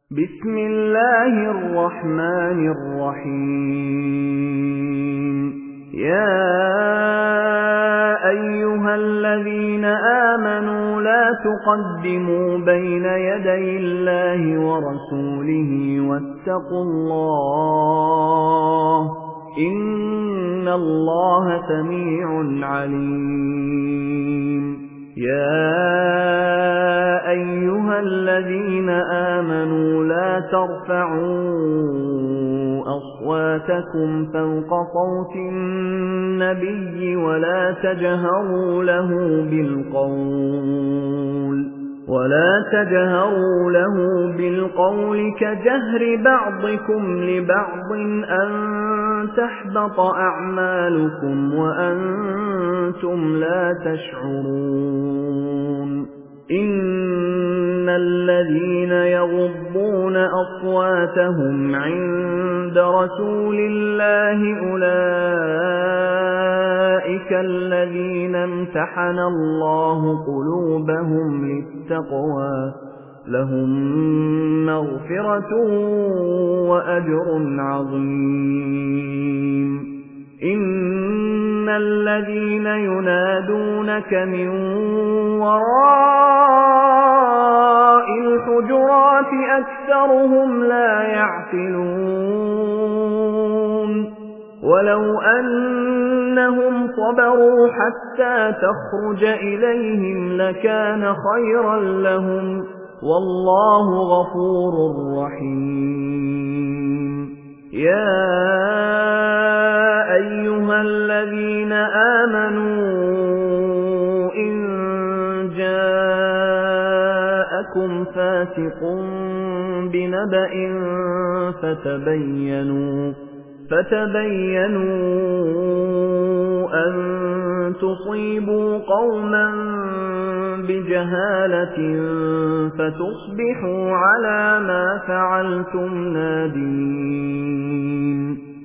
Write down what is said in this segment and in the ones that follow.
بسم الله الرحمن الرحيم يا أيها الذين آمنوا لا تقدموا بين يدي الله ورسوله واتقوا الله إن الله سميع عليم يا أيها الذين آمنوا لا ترفعوا أصواتكم فوق صوت النبي ولا تجهروا له بالقول كجهر بعضكم لبعض أن تحبط أعمالكم وأنتم لا تشعرون إن الذين يغضون أصواتهم عند رسول الله أولئك الذين امتحن الله قلوبهم للتقوى لهم مغفرة وأجر عظيم إن الذين ينادونك من وراء الحجرات أكثرهم لا يعقلون ولو أنهم صبروا حتى تخرج إليهم لكان خيرا لهم والله غفور رحيم يا أيها الذين آمنوا إن جاءكم فاسق بنبأ فتبينوا أن تصيبوا قوما بجهالة فتصبحوا على ما فعلتم نادمين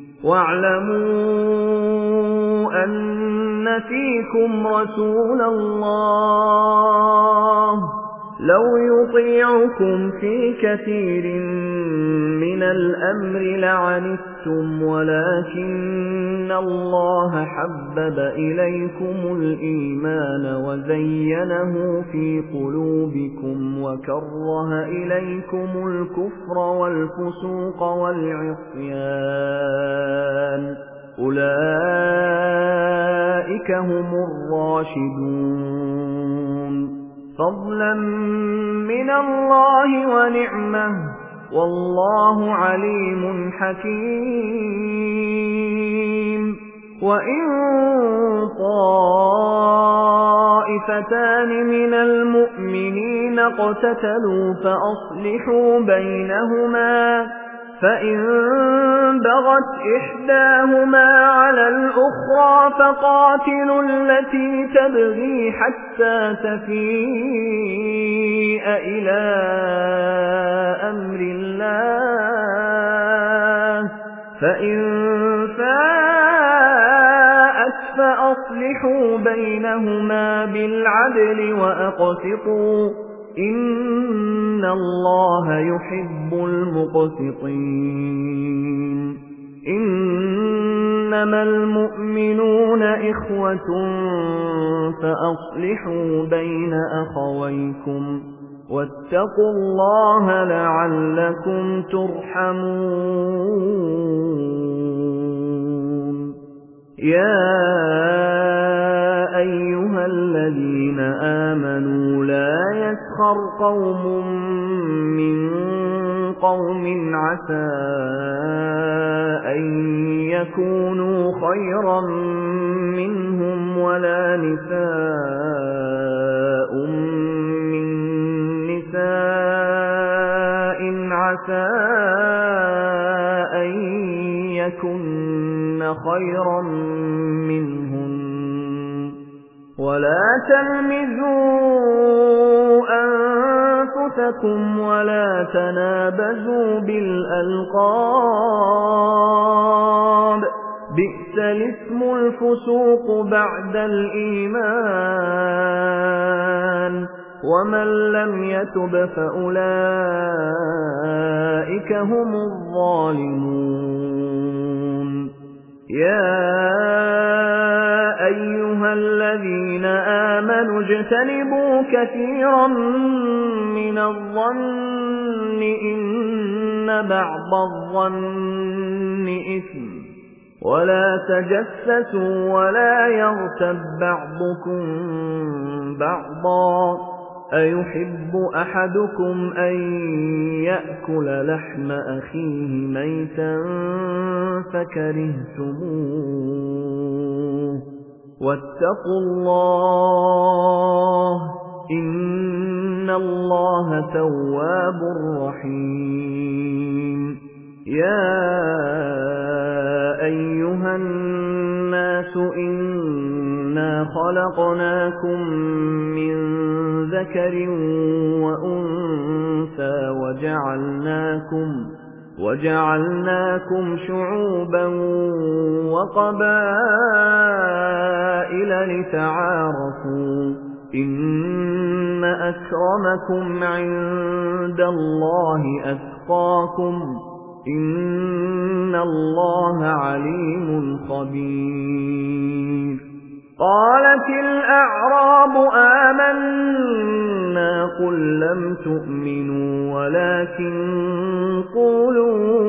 واعلموا أن فيكم رسول الله لو يطيعكم في كثير من الأمر لعنتم ولكن الله حبب إليكم الإيمان وزينه في قلوبكم وكره إليكم الكفر والفسوق والعصيان أولئك هم الراشدون فضلا من الله ونعمه والله عليم حكيم وإن طائفتان من المؤمنين اقتتلوا فأصلحوا بينهما فإن بغت إحداهما على الأخرى فقاتلوا التي تبغي حتى تفيء إلى أمر الله فإن فاءت فأصلحوا بينهما بالعدل وأقسطوا إن الله يحب المقسطين إنما المؤمنون إخوة فأصلحوا بين أخويكم واتقوا الله لعلكم ترحمون يا أيها الذين آمنوا لا يسخر قوم من قوم عسى أن يكونوا خيرا منهم ولا نساء من نساء عسى أن يكن خيرا منهم ولا تلمزوا أنفسكم ولا تنابزوا بالألقاب بئس الاسم الفسوق بعد الإيمان ومن لم يتب فأولئك أولئك هم الظالمون يا أيها الذين آمنوا اجتنبوا كثيرا من الظن إن بعض الظن إثم ولا تجسسوا ولا يغتب بعضكم بعضا أيحب أحدكم أن يأكل لحم أخيه ميتا فكرهتموه واتقوا الله إن الله تواب رحيم يا أيها الناس إنا خلقناكم من ذكر وأنثى وجعلناكم شعوبا وقبائل لتعارفوا إن أكرمكم عند الله أتقاكم إن الله عليم خبير قالت الأعراب آمنا قل لم تؤمنوا ولكن قولوا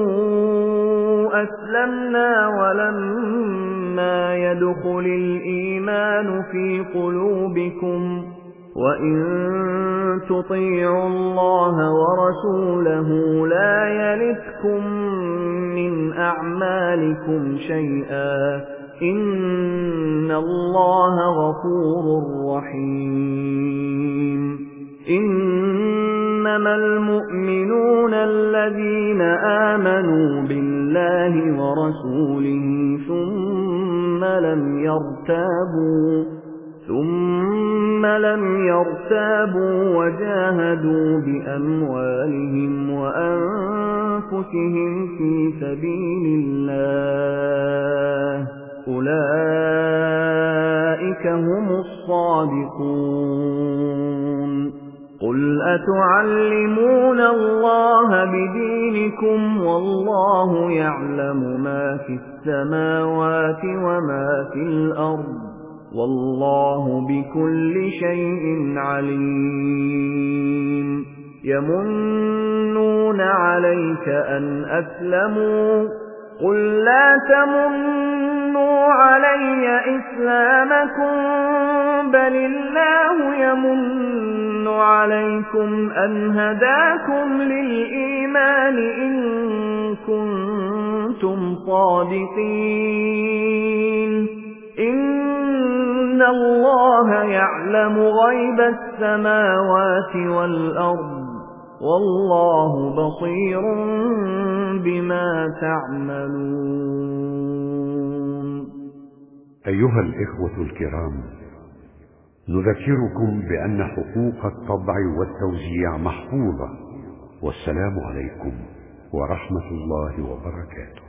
أسلمنا ولما يدخل الإيمان في قلوبكم وإن تطيعوا الله ورسوله لا يلتكم من أعمالكم شيئا إن الله غفور رحيم إنما المؤمنون الذين آمنوا بالله ورسوله ثم لم يرتابوا وجاهدوا بأموالهم وأنفسهم في سبيل الله أولئك هم الصادقون قل أتعلمون الله بدينكم والله يعلم ما في السماوات وما في الأرض والله بكل شيء عليم يمنون عليك أن أسلموا قل لا تمنوا علي إسلامكم بل الله يمن عليكم أن هداكم للإيمان إن كنتم صادقين إن الله يعلم غيب السماوات والأرض والله بصير بما تعملون أيها الإخوة الكرام، نذكركم بأن حقوق الطبع والتوزيع محفوظة، والسلام عليكم ورحمة الله وبركاته.